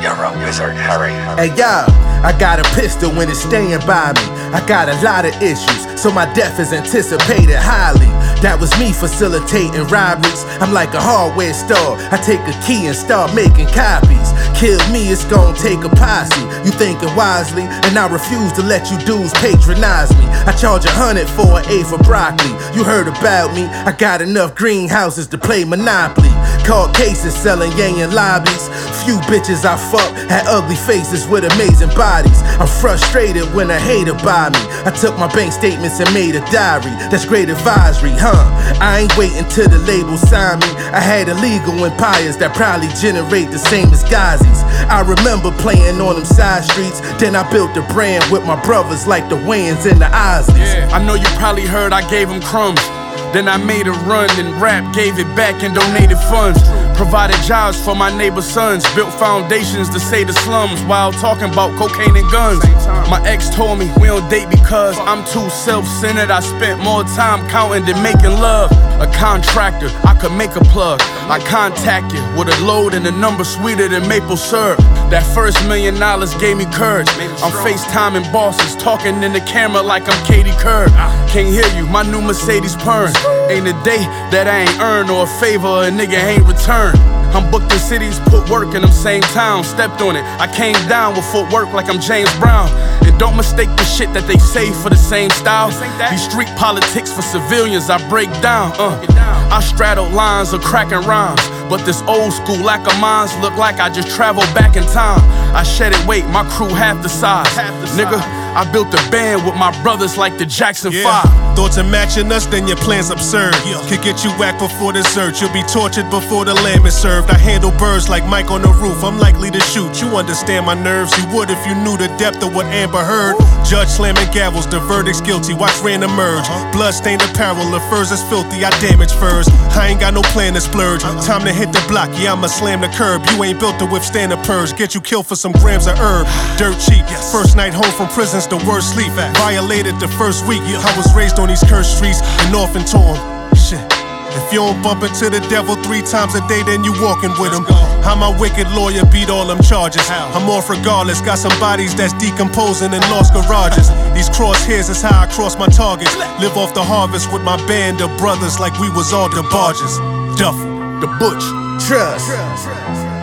You're a wizard, Harry. Hey yo, I got a pistol when it's staying by me. I got a lot of issues, so my death is anticipated highly. That was me facilitating robberies. I'm like a hardware store. I take a key and start making copies. Kill me, it's gon' take a posse. You thinking wisely, and I refuse to let you dudes patronize me. I charge 100 for an A for broccoli. You heard about me, I got enough greenhouses to play Monopoly. Caught cases selling yang in lobbies. Few bitches I fuck had ugly faces with amazing bodies. I'm frustrated when a hater buy me. I took my bank statements and made a diary. That's great advisory, huh? I ain't waiting till the label sign me. I had illegal empires that probably generate the same as Ghazi's. I remember playing on them side streets. Then I built a brand with my brothers like the Wayans and the Isleys. Yeah, I know you probably heard I gave them crumbs. Then I made a run and rap, gave it back and donated funds. Provided jobs for my neighbor's sons. Built foundations to save the slums while talking about cocaine and guns. My ex told me we don't date because I'm too self-centered. I spent more time counting than making love. A contractor, I could make a plug. I contact you with a load and a number sweeter than maple syrup. That first $1 million gave me courage. I'm FaceTiming bosses, talking in the camera like I'm Katie Couric. Can't hear you, my new Mercedes purring. Ain't a day that I ain't earned or a favor a nigga ain't returned. I'm booked in cities, put work in them same towns. Stepped on it, I came down with footwork like I'm James Brown. And don't mistake the shit that they say for the same style. These street politics for civilians, I break down. I straddle lines of cracking rhymes. But this old school lack of minds look like I just traveled back in time. I shedded weight, my crew half the size. Nigga, I built a band with my brothers like the Jackson 5. Thoughts of matching us, then your plan's absurd. Could get you whacked before dessert. You'll be tortured before the lamb is served. I handle birds like Mike on the roof. I'm likely to shoot. You understand my nerves. You would if you knew the depth of what Amber heard. Judge slamming gavels, the verdict's guilty. Watch rain emerge. Blood-stained apparel, the furs is filthy. I damage furs. I ain't got no plan to splurge. Time to hit the block. Yeah, I'ma slam the curb. You ain't built to withstand a purge. Get you killed for some grams of herb. Dirt cheap. First night home from prison's the worst sleep. Violated the first week. I was raised on these cursed streets and often torn. Shit. If you don't bump into the devil 3 times a day, then you walking with him. How my wicked lawyer beat all them charges. I'm off regardless, got some bodies that's decomposing in lost garages. These crosshairs is how I cross my targets. Live off the harvest with my band of brothers like we was all the barges. Duffel, the Butch, Trust.